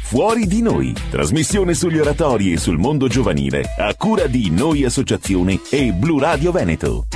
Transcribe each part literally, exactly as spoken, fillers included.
Fuori di Noi, trasmissione sugli oratori e sul mondo giovanile, a cura di Noi Associazione e Blu Radio Veneto.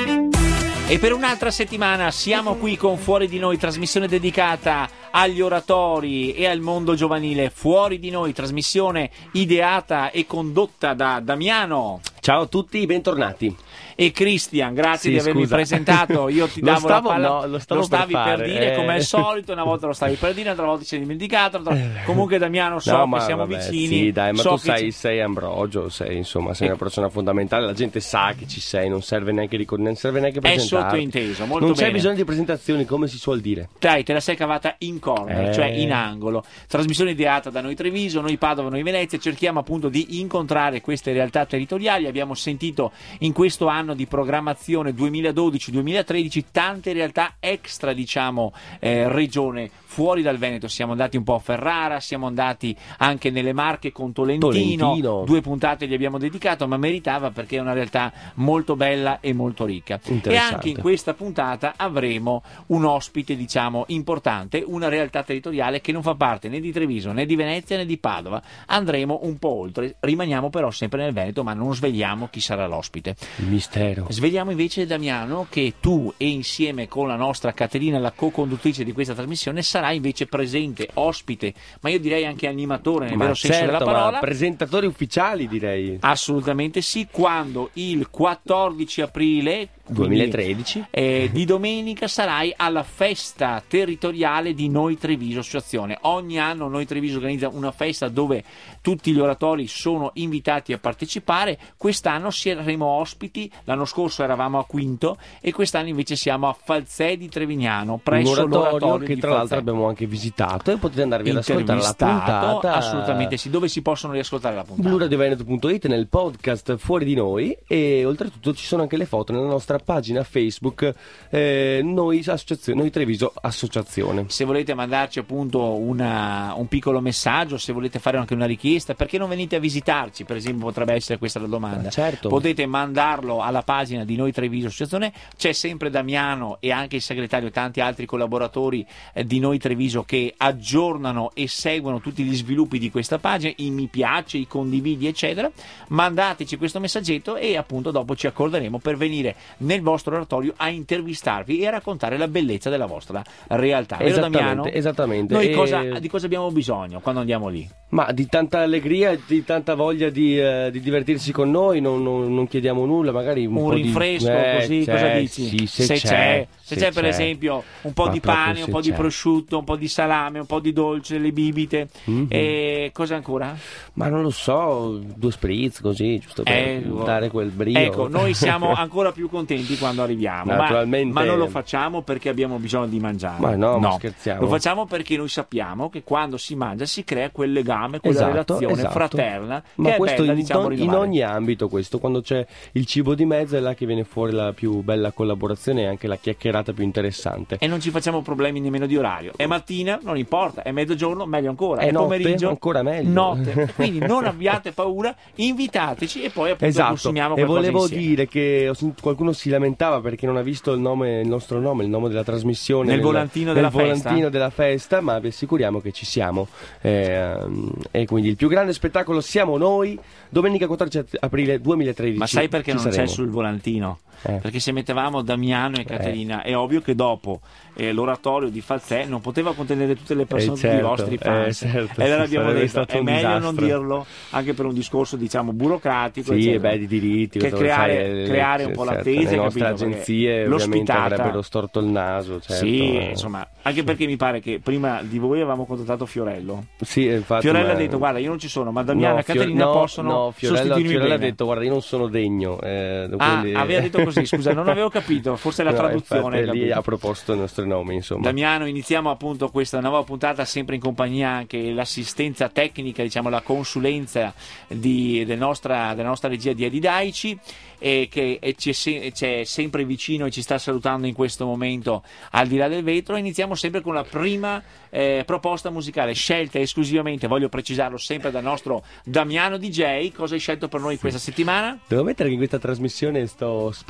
E per un'altra settimana siamo qui con Fuori di Noi, trasmissione dedicata agli oratori e al mondo giovanile. Fuori di Noi, trasmissione ideata e condotta da Damiano. Ciao a tutti, bentornati. E Cristian, grazie sì, di avermi scusa. presentato. Io ti davo stavo, la palla, no, lo, lo stavi per, per fare, dire eh. come al solito. Una volta lo stavi per dire, un'altra volta ci sei dimenticato. Comunque, Damiano, so no, che ma, siamo vabbè, vicini. Sì, dai, ma so tu sei, ci... sei Ambrogio, sei insomma, sei eh. una persona fondamentale. La gente sa che ci sei, non serve neanche ricordare, non serve neanche È presentarti. sottointeso, molto non bene. c'è bisogno di presentazioni, come si suol dire. Dai, te la sei cavata in corner, Eh. cioè in angolo. Trasmissione ideata da noi Treviso, noi Padova, noi Venezia. Cerchiamo appunto di incontrare queste realtà territoriali. Abbiamo sentito in questo anno di programmazione duemiladodici duemilatredici tante realtà extra, diciamo, eh, regione fuori dal Veneto. Siamo andati un po' a Ferrara, siamo andati anche nelle Marche con Tolentino, Tolentino. Due puntate gli abbiamo dedicato, ma meritava perché è una realtà molto bella e molto ricca. E anche in questa puntata avremo un ospite, diciamo, importante, una realtà territoriale che non fa parte né di Treviso né di Venezia né di Padova. Andremo un po' oltre, rimaniamo però sempre nel Veneto, ma non svegliamo chi sarà l'ospite. Il mistero. Svegliamo invece, Damiano, che tu e insieme con la nostra Caterina, la co-conduttrice di questa trasmissione, sarai invece presente, ospite, ma io direi anche animatore nel Ma vero senso certo, della parola. ma presentatori ufficiali, direi. Assolutamente sì, quando il quattordici aprile duemilatredici eh, di domenica sarai alla festa territoriale di Noi Treviso Associazione. Ogni anno Noi Treviso organizza una festa dove tutti gli oratori sono invitati a partecipare. Quest'anno saremo ospiti, l'anno scorso eravamo a Quinto e quest'anno invece siamo a Falzè di Trevignano, presso un l'oratorio oratorio che di tra Falzè. l'altro abbiamo anche visitato e potete andarvi ad ascoltare la Intervistato, puntata. assolutamente sì. Dove si possono riascoltare la puntata? blu radio veneto punto it, nel podcast Fuori di Noi, e oltretutto ci sono anche le foto nella nostra pagina Facebook, eh, Noi, Associazione, Noi Treviso Associazione. Se volete mandarci appunto una, un piccolo messaggio, se volete fare anche una richiesta, perché non venite a visitarci, per esempio, potrebbe essere questa la domanda. Certo. Potete mandarlo alla pagina di Noi Treviso Associazione. C'è sempre Damiano e anche il segretario e tanti altri collaboratori eh, di Noi Treviso che aggiornano e seguono tutti gli sviluppi di questa pagina, i mi piace, i condividi, eccetera. Mandateci questo messaggetto e appunto dopo ci accorderemo per venire nel vostro oratorio a intervistarvi e a raccontare la bellezza della vostra realtà. Vero, Damiano? Esattamente. Noi e... cosa, di cosa abbiamo bisogno quando andiamo lì? Ma di tanta allegria, di tanta voglia di, eh, di divertirsi con noi, non, non, non chiediamo nulla, magari un, un po' rinfresco, di... eh, così, c'è, cosa dici? Sì, se, se c'è, c'è, se se c'è per c'è. esempio un po' Ma di proprio pane, un se po' di c'è. prosciutto, un po' di salame, un po' di dolce, le bibite, Mm-hmm. e cosa ancora? Ma non lo so, due spritz così, giusto per Eh, dare quel brio. Ecco, noi siamo ancora più contenti quando arriviamo, ma, Naturalmente. ma non lo facciamo perché abbiamo bisogno di mangiare. Ma no, ma scherziamo. Lo facciamo perché noi sappiamo che quando si mangia si crea quel legame, quella Esatto, relazione esatto. fraterna, Ma che è questo bella, in, diciamo, in rinnovare. ogni ambito, questo, quando c'è il cibo di mezzo è là che viene fuori la più bella collaborazione e anche la chiacchierata più interessante. E non ci facciamo problemi nemmeno di orario. È mattina, non importa, è mezzogiorno, meglio ancora. È È notte, pomeriggio, ancora meglio. Notte. Quindi non abbiate paura, invitateci e poi appunto Esatto, consumiamo e qualcosa volevo insieme. dire che ho sentito qualcuno si lamentava perché non ha visto il nome, il nostro nome, il nome della trasmissione Nel volantino nel della volantino festa? della festa, ma vi assicuriamo che ci siamo. Eh, e quindi il più grande spettacolo siamo noi, domenica quattordici aprile duemilatredici. Ma sai perché ci non saremo. c'è sul volantino? Eh. Perché se mettevamo Damiano e Caterina, è ovvio che dopo eh, l'oratorio di Falzè non poteva contenere tutte le persone, Eh, tutti i certo, vostri fans. eh, certo, e allora sì, abbiamo sarebbe detto stato è un meglio disastro. non dirlo, anche per un discorso, diciamo, burocratico. Sì, eccetera. beh, di diritti, che dove creare, sai, creare un le- po' certo, l'attesa, le nostre capito? Perché agenzie ovviamente l'ospitata avrebbero storto il naso, certo. Sì, eh. insomma, anche perché mi pare che prima di voi avevamo contattato Fiorello. Sì, infatti, Fiorello ma- ha detto guarda io non ci sono, ma Damiano No, e Caterina Fior- no, possono no, Fiorello, sostituirmi Fiorello ha bene. detto guarda io non sono degno, eh, Ah, quindi- aveva detto così, scusa, non avevo capito, forse è la No, traduzione. infatti, lì capito? ha proposto i nostri nomi, insomma. Damiano, iniziamo appunto questa nuova puntata sempre in compagnia anche l'assistenza tecnica, diciamo la consulenza di, del nostra, della nostra regia di Edi Daici, e che e ci è, se, c'è sempre vicino e ci sta salutando in questo momento al di là del vetro. Iniziamo sempre con la prima eh, proposta musicale scelta esclusivamente, voglio precisarlo, sempre dal nostro Damiano D J. Cosa hai scelto per noi questa settimana? Devo ammettere che in questa trasmissione sto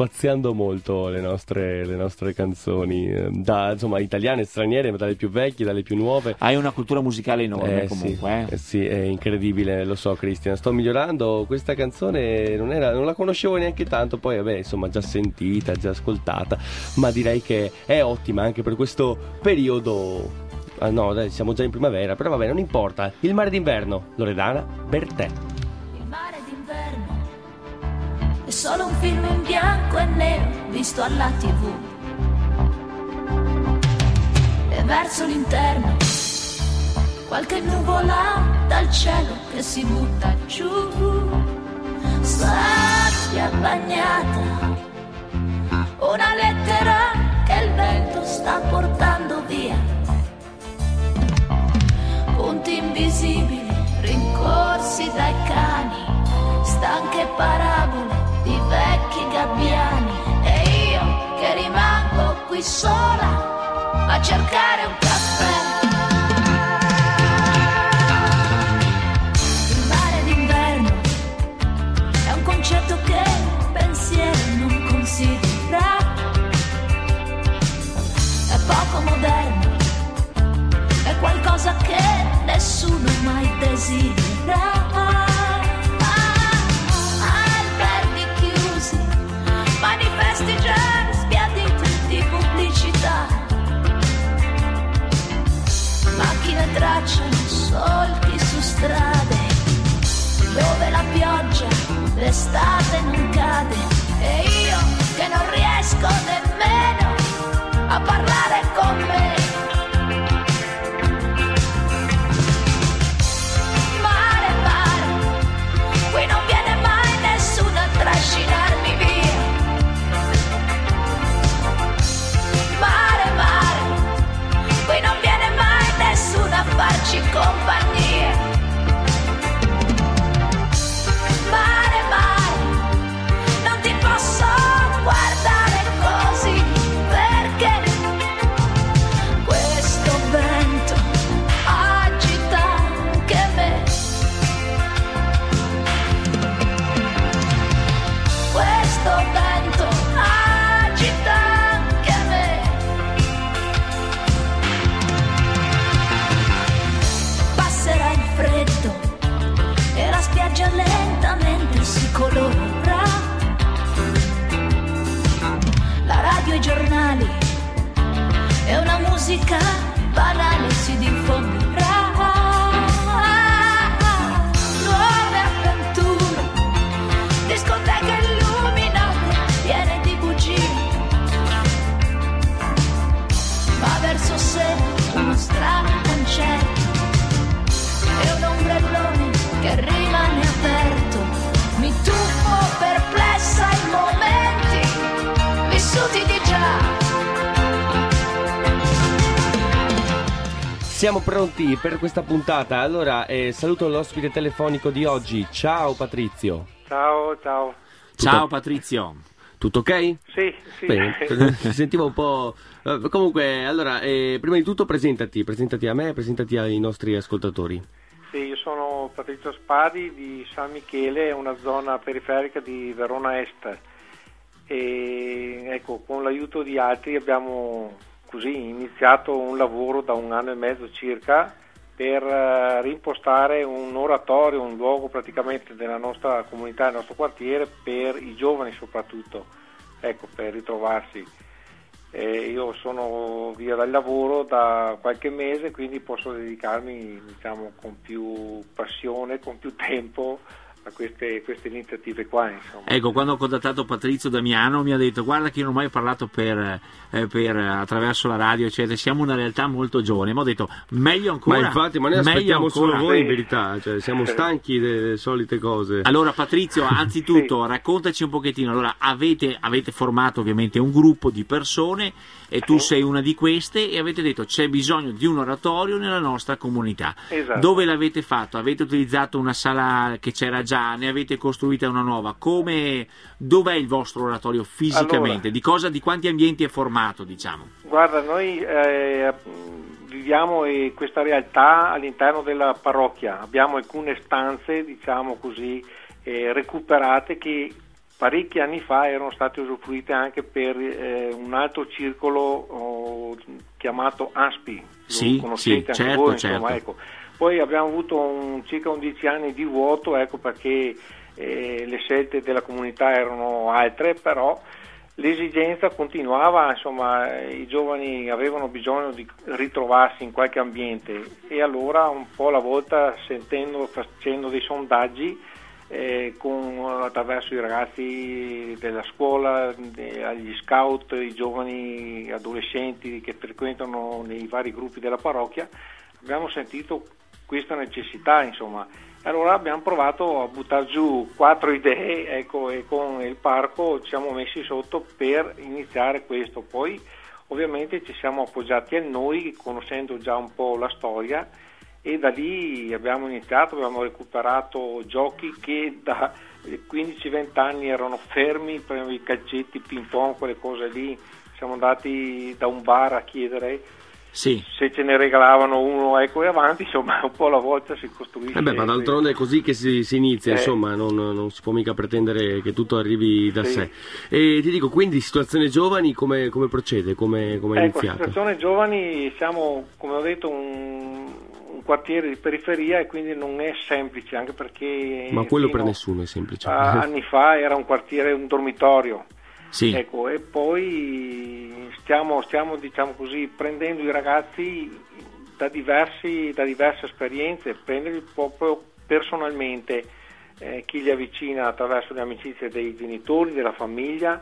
spaziando molto le nostre, le nostre canzoni, eh, da, insomma, italiane e straniere, dalle più vecchie, dalle più nuove. Hai una cultura musicale enorme, eh, comunque. Sì, eh. eh, sì, è incredibile, lo so, Cristian. Sto migliorando. Questa canzone non, era, non la conoscevo neanche tanto, poi vabbè, insomma, già sentita, già ascoltata, ma direi che è ottima anche per questo periodo. Ah, no, dai, siamo già in primavera, però vabbè, non importa. Il mare d'inverno, Loredana Bertè. Il mare d'inverno è solo un film in bianco e nero visto alla tivù. E verso l'interno qualche nuvola dal cielo che si butta giù. Sabbia bagnata, una lettera che il vento sta portando via. Punti invisibili rincorsi dai cani, stanche parabole di vecchi gabbiani. E io che rimango qui sola a cercare un caffè. Il mare d'inverno è un concetto che il pensiero non considera. È poco moderno, è qualcosa che nessuno mai desidera. Alberghi chiusi, manifesti già sbiaditi di pubblicità. Macchine tracciano solchi su strade dove la pioggia l'estate non cade. E io che non riesco nemmeno a parlare con me. Trascinarmi via. Mare, mare, qui non viene mai nessuno a farci compagnia. Mare, mare, non ti posso guardare così, perché questo vento agita anche me. Questo vento agita anche me. Passerà il freddo e la spiaggia lentamente si colora. La radio e i giornali e una musica banale si diffonderà. Nuove avventure, discoteche piene di bugie, ma verso sé uno strano concerto e un ombrellone che rimane aperto. Mi tuffo perplessa in momenti vissuti di già. Siamo pronti per questa puntata. Allora, eh, saluto l'ospite telefonico di oggi. Ciao Patrizio. Ciao, ciao. Ciao Patrizio. Tutto ok? Sì, sì. Bene, si sentiva un po'. Comunque, allora, eh, prima di tutto presentati, presentati a me, presentati ai nostri ascoltatori. Sì, io sono Patrizio Spadi di San Michele, una zona periferica di Verona Est. E ecco, con l'aiuto di altri abbiamo così iniziato un lavoro da un anno e mezzo circa per uh, rimpostare un oratorio, un luogo praticamente della nostra comunità, del nostro quartiere, per i giovani soprattutto, ecco, per ritrovarsi. Eh, io sono via dal lavoro da qualche mese, quindi posso dedicarmi, diciamo, con più passione, con più tempo a queste, queste iniziative qua, insomma. Ecco, quando ho contattato Patrizio Damiano mi ha detto: guarda che io non ho mai parlato per, eh, per attraverso la radio, eccetera, siamo una realtà molto giovane. Ma ho detto meglio ancora. Ma infatti, ma noi meglio aspettiamo ancora. solo voi in verità, cioè siamo stanchi delle solite cose. Allora Patrizio, anzitutto Sì. raccontaci un pochettino. Allora, avete, avete formato ovviamente un gruppo di persone e tu sei una di queste, e avete detto c'è bisogno di un oratorio nella nostra comunità. Esatto. Dove l'avete fatto? Avete utilizzato una sala che c'era già, ne avete costruita una nuova? Come, dov'è il vostro oratorio fisicamente? Allora, di cosa, di quanti ambienti è formato, diciamo? Guarda, noi eh, viviamo eh, questa realtà all'interno della parrocchia, abbiamo alcune stanze, diciamo così, eh, recuperate, che parecchi anni fa erano state usufruite anche per eh, un altro circolo oh, chiamato A S P I, sì, lo conoscete sì, anche certo, voi, insomma, certo. ecco. Poi abbiamo avuto un, circa undici anni di vuoto, ecco, perché eh, le scelte della comunità erano altre, però l'esigenza continuava, insomma, i giovani avevano bisogno di ritrovarsi in qualche ambiente, e allora un po' alla volta, sentendo, facendo dei sondaggi eh, con, attraverso i ragazzi della scuola, de, agli scout, i giovani adolescenti che frequentano nei vari gruppi della parrocchia, abbiamo sentito questa necessità, insomma. Allora abbiamo provato a buttare giù quattro idee, ecco, e con il parco ci siamo messi sotto per iniziare questo. Poi ovviamente ci siamo appoggiati a noi, conoscendo già un po' la storia, e da lì abbiamo iniziato, abbiamo recuperato giochi che da quindici venti anni erano fermi, per i calcetti, ping pong, quelle cose lì. Siamo andati da un bar a chiedere sì. se ce ne regalavano uno, ecco, e avanti, insomma, un po' alla volta si costruisce. Eh beh, ma d'altronde è così che si, si inizia, eh. insomma, non, non si può mica pretendere che tutto arrivi da sì. sé. E ti dico, quindi, situazione giovani, come, come procede, come, come è ecco, iniziata? Situazione giovani, siamo, come ho detto, un, un quartiere di periferia, e quindi non è semplice, anche perché... Ma quello per nessuno è semplice. A, anni fa era un quartiere, un dormitorio. Sì. Ecco, e poi stiamo, stiamo diciamo così, prendendo i ragazzi da, diversi, da diverse esperienze, prenderli proprio personalmente, eh, chi li avvicina attraverso le amicizie dei genitori, della famiglia,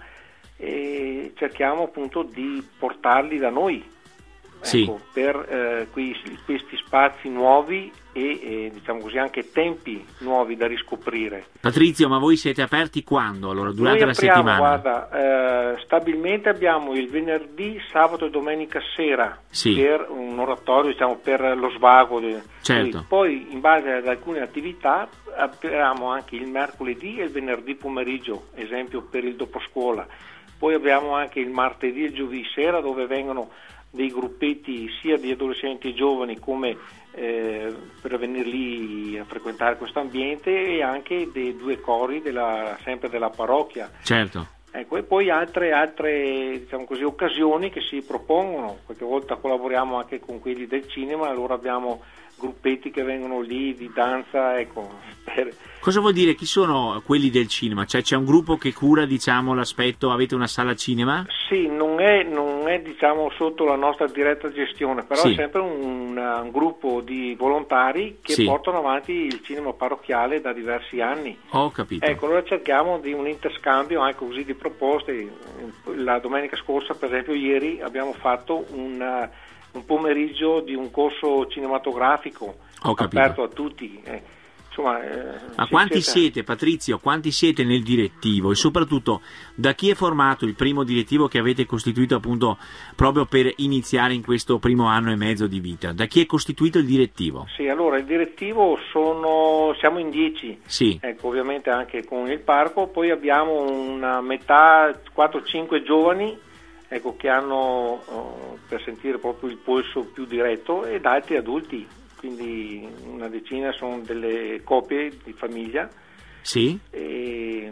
e cerchiamo appunto di portarli da noi, sì. ecco, per eh, qui, questi spazi nuovi e eh, diciamo così anche tempi nuovi da riscoprire. Patrizio, ma voi siete aperti quando? Allora, durante Noi la apriamo, settimana? Guarda, eh, stabilmente abbiamo il venerdì, sabato e domenica sera, sì. per un oratorio, diciamo, per lo svago. Certo. Poi, in base ad alcune attività, apriamo anche il mercoledì e il venerdì pomeriggio, esempio per il doposcuola. Poi abbiamo anche il martedì e il giovedì sera, dove vengono dei gruppetti sia di adolescenti e giovani, come eh, per venire lì a frequentare questo ambiente, e anche dei due cori della, sempre della parrocchia. Certo. Ecco, e poi altre, altre diciamo così, occasioni che si propongono. Qualche volta collaboriamo anche con quelli del cinema, allora abbiamo gruppetti che vengono lì di danza, ecco. Per... Cosa vuol dire? Chi sono quelli del cinema? Cioè c'è un gruppo che cura, diciamo, l'aspetto, avete una sala cinema? Sì, non è, non è diciamo sotto la nostra diretta gestione, però sì. è sempre un, un gruppo di volontari che sì. portano avanti il cinema parrocchiale da diversi anni. Ho capito. Ecco, allora cerchiamo di un interscambio anche così di proposte. La domenica scorsa, per esempio, ieri abbiamo fatto un, un pomeriggio di un corso cinematografico aperto a tutti. Eh. Insomma, eh, Ma quanti siete... siete, Patrizio? Quanti siete nel direttivo? E soprattutto, da chi è formato il primo direttivo che avete costituito appunto proprio per iniziare in questo primo anno e mezzo di vita? Da chi è costituito il direttivo? Sì, allora il direttivo sono siamo in dieci, sì. Ecco, ovviamente anche con il parco, poi abbiamo una metà, quattro cinque giovani, ecco, che hanno oh, per sentire proprio il polso più diretto, ed altri adulti. Quindi una decina sono delle coppie di famiglia. Sì. E,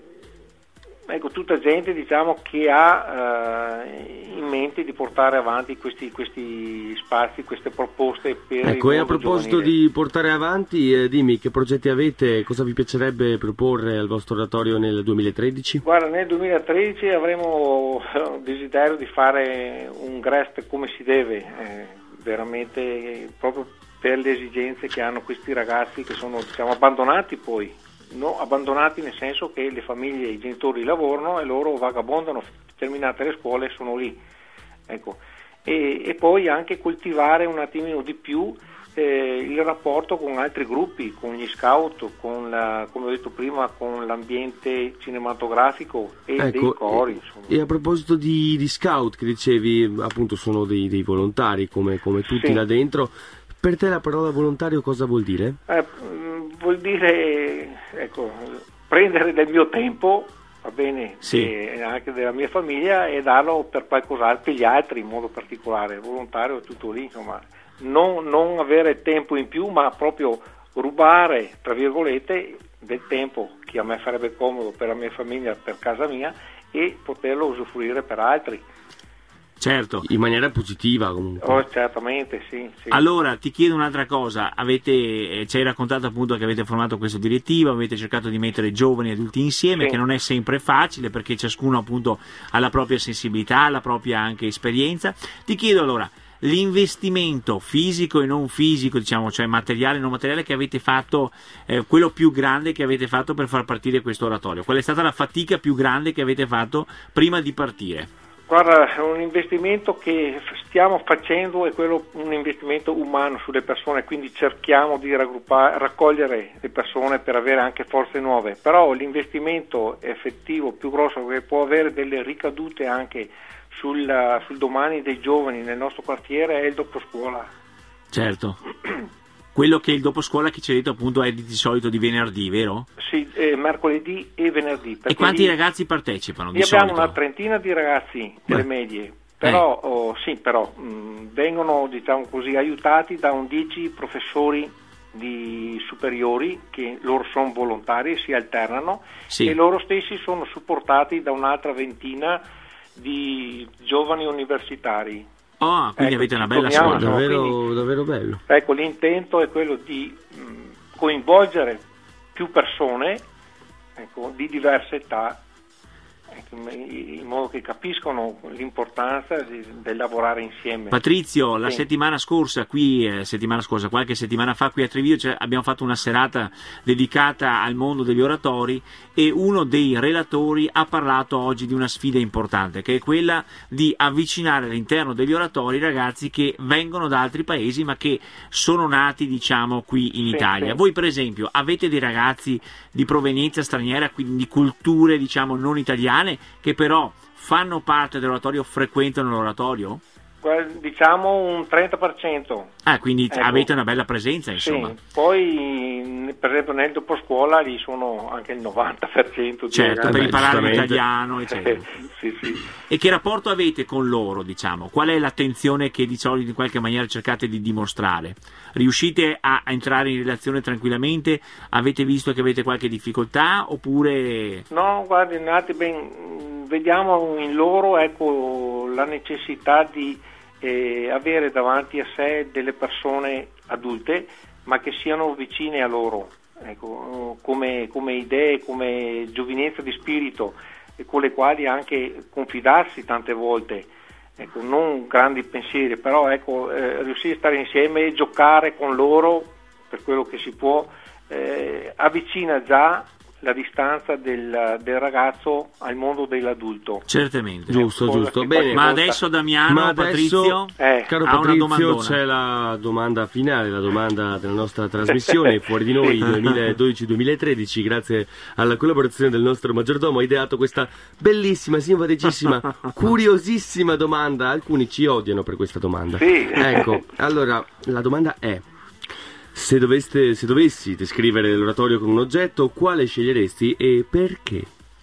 ecco, tutta gente, diciamo, che ha eh, in mente di portare avanti questi, questi spazi, queste proposte per ecco, il e a mondo proposito giovanile. di portare avanti, eh, dimmi che progetti avete, cosa vi piacerebbe proporre al vostro oratorio nel duemilatredici? Guarda, nel duemilatredici avremo desiderio di fare un Grest come si deve, eh, veramente proprio per le esigenze che hanno questi ragazzi che sono, diciamo, abbandonati, poi no, abbandonati nel senso che le famiglie, i genitori lavorano e loro vagabondano, terminate le scuole sono lì, ecco. E, e poi anche coltivare un attimino di più eh, il rapporto con altri gruppi, con gli scout, con la, come ho detto prima, con l'ambiente cinematografico e ecco, dei cori, insomma. E a proposito di, di scout, che dicevi, appunto sono dei, dei volontari come, come tutti sì. là dentro. Per te la parola volontario cosa vuol dire? Eh, vuol dire, ecco, prendere del mio tempo, va bene, sì. e anche della mia famiglia, e darlo per qualcos'altro, per gli altri in modo particolare. Volontario è tutto lì, insomma, non, non avere tempo in più, ma proprio rubare, tra virgolette, del tempo che a me farebbe comodo per la mia famiglia, per casa mia, e poterlo usufruire per altri. Certo. In maniera positiva comunque. Oh, certamente, sì, sì. Allora ti chiedo un'altra cosa, avete, eh, ci hai raccontato appunto che avete formato questo direttivo, avete cercato di mettere giovani e adulti insieme, sì. che non è sempre facile perché ciascuno appunto ha la propria sensibilità, la propria anche esperienza. Ti chiedo allora, l'investimento fisico e non fisico, diciamo, cioè materiale e non materiale che avete fatto, eh, quello più grande che avete fatto per far partire questo oratorio, qual è stata la fatica più grande che avete fatto prima di partire? Guarda, un investimento che stiamo facendo è quello, un investimento umano sulle persone, quindi cerchiamo di raggruppare, raccogliere le persone per avere anche forze nuove, però l'investimento effettivo più grosso che può avere delle ricadute anche sul, sul domani dei giovani nel nostro quartiere è il dopo scuola. Certo. Quello che il dopo scuola che ci hai detto appunto è di solito di venerdì, vero? Sì, eh, mercoledì e venerdì. E quanti lì, ragazzi partecipano di lì abbiamo solito? una trentina di ragazzi delle Beh. medie, però, Eh. oh, sì, però mh, vengono, diciamo così, aiutati da undici professori di superiori che loro sono volontari e si alternano, Sì. e loro stessi sono supportati da un'altra ventina di giovani universitari. Oh, quindi Ecco, avete una ci bella torniamo, squadra. no? Davvero, quindi- davvero bello. Ecco, l'intento è quello di mh, coinvolgere più persone, ecco, di diverse età, ecco, in modo che capiscono l'importanza di, del lavorare insieme. Patrizio, la Sì. settimana scorsa qui, eh, settimana scorsa, qualche settimana fa qui a Treviso, cioè, abbiamo fatto una serata dedicata al mondo degli oratori e uno dei relatori ha parlato oggi di una sfida importante, che è quella di avvicinare all'interno degli oratori ragazzi che vengono da altri paesi ma che sono nati, diciamo, qui in Sì, Italia. sì. Voi per esempio avete dei ragazzi di provenienza straniera, quindi di culture, diciamo, non italiane, che però fanno parte dell'oratorio, frequentano l'oratorio? Que- Diciamo un trenta per cento. Ah, quindi Ecco. avete una bella presenza, insomma. Sì, poi per esempio nel dopo scuola lì sono anche il novanta per cento di Certo, per beh, ragazzi. imparare giustamente. l'italiano, eccetera. sì, sì. E che rapporto avete con loro, diciamo? Qual è l'attenzione che di solito in qualche maniera cercate di dimostrare? Riuscite a a entrare in relazione tranquillamente? Avete visto che avete qualche difficoltà oppure... No, guardi, Nati, ben, vediamo in loro, ecco, la necessità di eh, avere davanti a sé delle persone adulte, ma che siano vicine a loro, ecco, come, come idee, come giovinezza di spirito, e con le quali anche confidarsi tante volte. Ecco, non grandi pensieri, però ecco, eh, riuscire a stare insieme e giocare con loro per quello che si può, eh, avvicina già la distanza del, del ragazzo al mondo dell'adulto. Certamente. Giusto, Cosa giusto. che Bene. qualche Ma volta- adesso Damiano, Ma adesso, Patrizio, Eh, caro ha una Patrizio, domandona. c'è la domanda finale, la domanda della nostra trasmissione Fuori di Noi duemiladodici duemilatredici. Grazie alla collaborazione del nostro maggiordomo ha ideato questa bellissima, simpaticissima, curiosissima domanda. Alcuni ci odiano per questa domanda. Sì. Ecco, allora la domanda è: se doveste, se dovessi descrivere l'oratorio con un oggetto, quale sceglieresti e perché?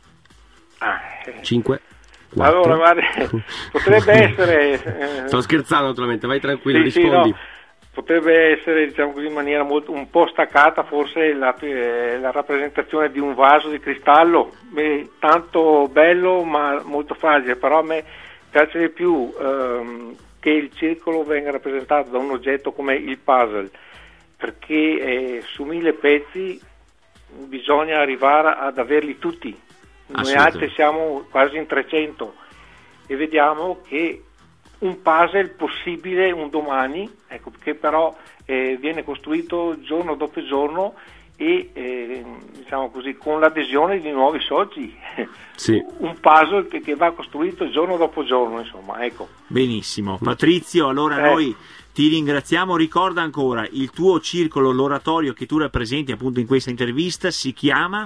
Ah, eh. cinque, quattro. Allora, guarda, potrebbe essere... eh, Sto scherzando naturalmente, vai tranquillo, sì, sì, rispondi. no, potrebbe essere, diciamo così, in maniera molto, un po' staccata forse la, eh, la rappresentazione di un vaso di cristallo, beh, tanto bello ma molto fragile, però a me piace di più ehm, che il circolo venga rappresentato da un oggetto come il puzzle, perché eh, su mille pezzi bisogna arrivare ad averli tutti. Noi Assolutamente. altri siamo quasi in trecento e vediamo che un puzzle possibile un domani, ecco, che però eh, viene costruito giorno dopo giorno e eh, diciamo così con l'adesione di nuovi soci. Sì. Un puzzle che, che va costruito giorno dopo giorno, insomma, ecco. Benissimo. Patrizio, allora Eh. noi ti ringraziamo. Ricorda ancora il tuo circolo, l'oratorio che tu rappresenti appunto in questa intervista, si chiama?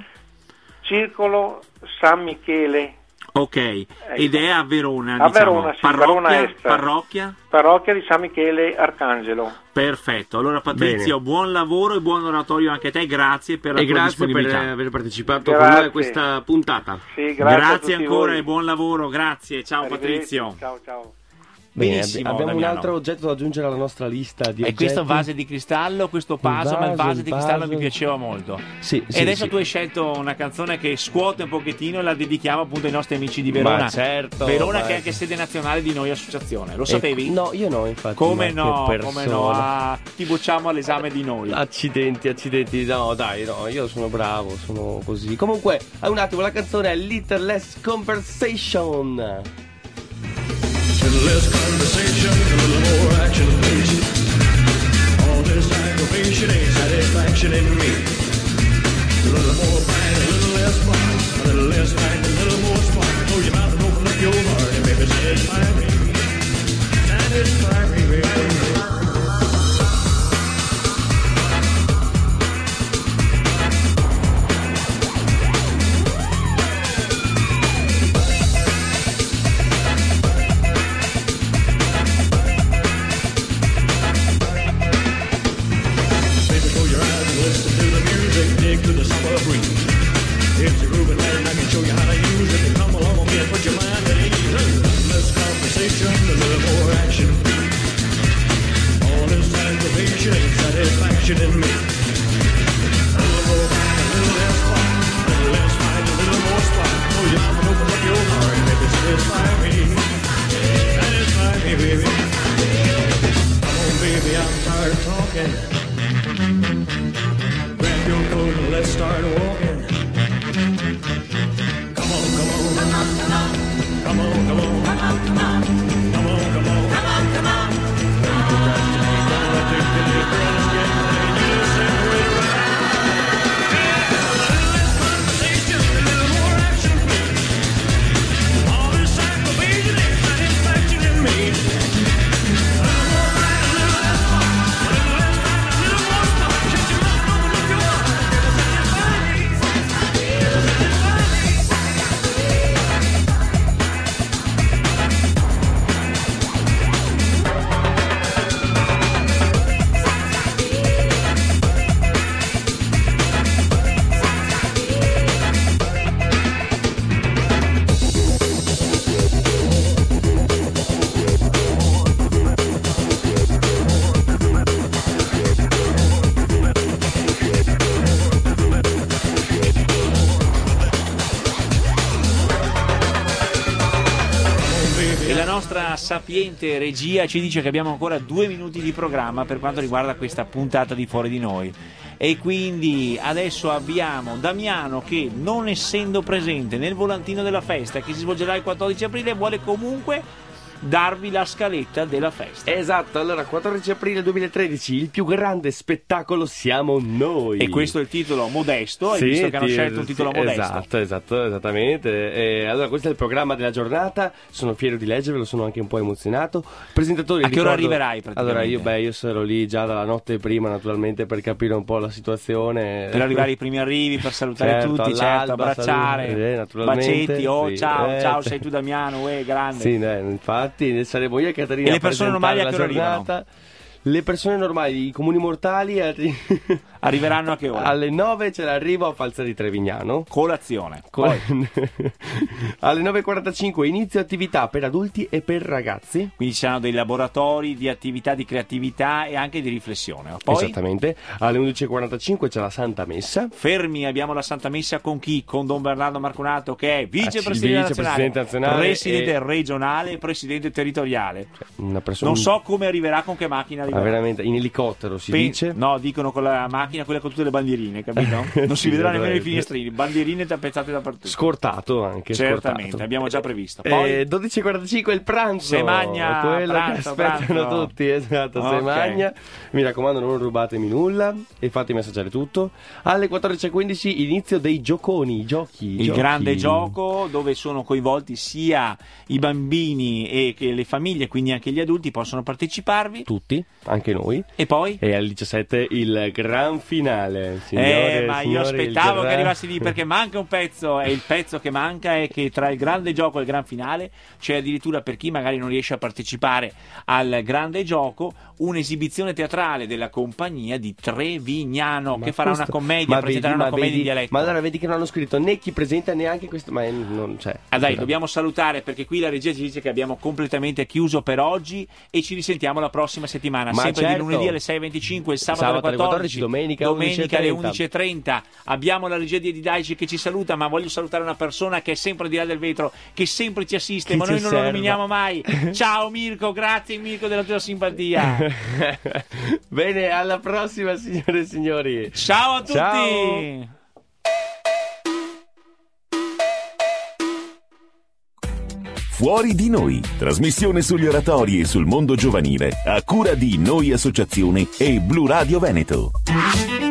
Circolo San Michele, Ok, ed è a Verona, A diciamo. Verona, sì, parrocchia, Verona Est. parrocchia? parrocchia di San Michele Arcangelo. Perfetto, allora Patrizio, buon lavoro e buon oratorio anche a te, grazie per la E tua grazie per disponibilità. aver partecipato Grazie. con noi a questa puntata. Sì, grazie, a Grazie tutti ancora voi. e buon lavoro, grazie, ciao Arrivederci. Patrizio. Ciao, ciao. Bene, Benissimo, abbiamo Damiano. un altro oggetto da aggiungere alla nostra lista di E oggetti. questo vase di cristallo, questo puzzle, Il ma il vaso, vase il di cristallo mi puzzle. piaceva molto. Sì, sì, e adesso sì. tu hai scelto una canzone che scuote un pochettino e la dedichiamo appunto ai nostri amici di Verona. Ma certo, Verona ma- che è anche sede nazionale di Noi Associazione. Lo Eh, sapevi? no, io no, infatti. Come ma no, che come persona. no, ah, ti bocciamo all'esame di Noi. Accidenti, accidenti, no dai, no, io sono bravo, sono così. Comunque, un attimo, la canzone è Little Less Conversation. Little less conversation, a little more action, please. All this aggravation ain't satisfaction in me. A little more bang, a little less fun. A little less bang, a little more spark. Close your mouth and open up your heart and maybe satisfy me. Satisfy me, baby. To the summer breeze. It's a grooving night and I can show you how to use it. Come along and put your mind at ease. Less conversation, a little more action. All this aggravation ain't satisfaction in me. A little more fight, a little less fun. A little less fight, a little more spark. Close your mouth and open up your heart and maybe satisfy me. Satisfy me, baby. Come on, baby, I'm tired of talking. Your coat and let's start walking. Come on, come on, come on, come on, come on, come on, come on, come on, come on, come on, come on, come on. Don't procrastinate, don't take delay, girl, let's get ready. You just separate right. A little less conversation, a little more action, please. All this aggravation ain't satisfaction in me. A little more fight, a little less fun. A little less time, a little more spark. Shut your mouth, open up your heart. Sapiente regia ci dice che abbiamo ancora due minuti di programma per quanto riguarda questa puntata di Fuori di Noi, e quindi adesso abbiamo Damiano che, non essendo presente nel volantino della festa che si svolgerà il quattordici aprile, vuole comunque darvi la scaletta della festa. Esatto, allora quattordici aprile duemilatredici, il più grande spettacolo siamo noi. E questo è il titolo modesto, hai sì, visto che hanno ti- scelto un titolo sì, modesto. Esatto, esatto, esattamente. E allora questo è il programma della giornata, sono fiero di leggervelo, sono anche un po' emozionato. Presentatori, A che ora ricordo- arriverai praticamente? Allora io, beh, io sarò lì già dalla notte prima naturalmente per capire un po' la situazione. Per arrivare ai primi arrivi, per salutare Certo, tutti, certo, all'alba, abbracciare, saluti, eh, naturalmente, bacetti, oh sì, ciao, eh, ciao, sì. sei tu Damiano, uè, grande. Sì, eh, infatti saremo io e Caterina E le a persone presentare normali a la che ora giornata. Le persone normali, i comuni mortali arri- Arriveranno a che ora? alle nove c'è l'arrivo a Falza di Trevignano. Colazione. Con- Poi, alle nove e quarantacinque inizio attività per adulti e per ragazzi. quindi ci saranno dei laboratori di attività di creatività e anche di riflessione. Poi Esattamente. Alle undici e quarantacinque c'è la Santa Messa. fermi, abbiamo la Santa Messa con chi? Con Don Bernardo Marconato che è vicepresidente, Vicepresidente nazionale, nazionale presidente e- regionale e presidente territoriale. Una persona Non so come arriverà, con che macchina Ma arriverà. veramente in elicottero si Pen- dice. No, dicono con la macchina, quella con tutte le bandierine, capito? Non si Sì, vedrà nemmeno i veramente. finestrini, bandierine tappezzate dappertutto. Scortato anche. Certamente, scortato. abbiamo già previsto. Eh, Poi dodici e quarantacinque il pranzo. Se magna, quello pranzo, che aspettano pranzo. tutti, esatto, se Ok. magna. Mi raccomando, non rubatemi nulla e fatemi assaggiare tutto. Alle quattordici e quindici inizio dei gioconi, i giochi. i il giochi. grande gioco dove sono coinvolti sia i bambini e che le famiglie, quindi anche gli adulti possono parteciparvi. Tutti. anche noi. E poi? E alle diciassette il gran finale, signore, eh, ma io signori, aspettavo gran... che arrivassi lì perché manca un pezzo, e il pezzo che manca è che tra il grande gioco e il gran finale c'è addirittura, per chi magari non riesce a partecipare al grande gioco, un'esibizione teatrale della compagnia di Trevignano, Ma che farà questo... una commedia, ma presenterà vedi, una ma commedia vedi, in dialetto. Ma allora vedi che non hanno scritto né chi presenta neanche questo, ma è, non c'è. Ah dai, dobbiamo salutare perché qui la regia ci dice che abbiamo completamente chiuso per oggi e ci risentiamo la prossima settimana, Ma sempre certo. di lunedì alle sei e venticinque, il sabato, Sabato alle quattordici, domenica, domenica alle undici undici e trenta. Abbiamo la regia di Edidaici che ci saluta, ma voglio salutare una persona che è sempre di là del vetro, che sempre ci assiste, Chi ma ci noi non lo osserva. nominiamo mai. Ciao Mirko, grazie Mirko della tua simpatia. Bene, alla prossima signore e signori. Ciao a tutti. Ciao. Fuori di noi, trasmissione sugli oratori e sul mondo giovanile, a cura di Noi Associazione e Blu Radio Veneto.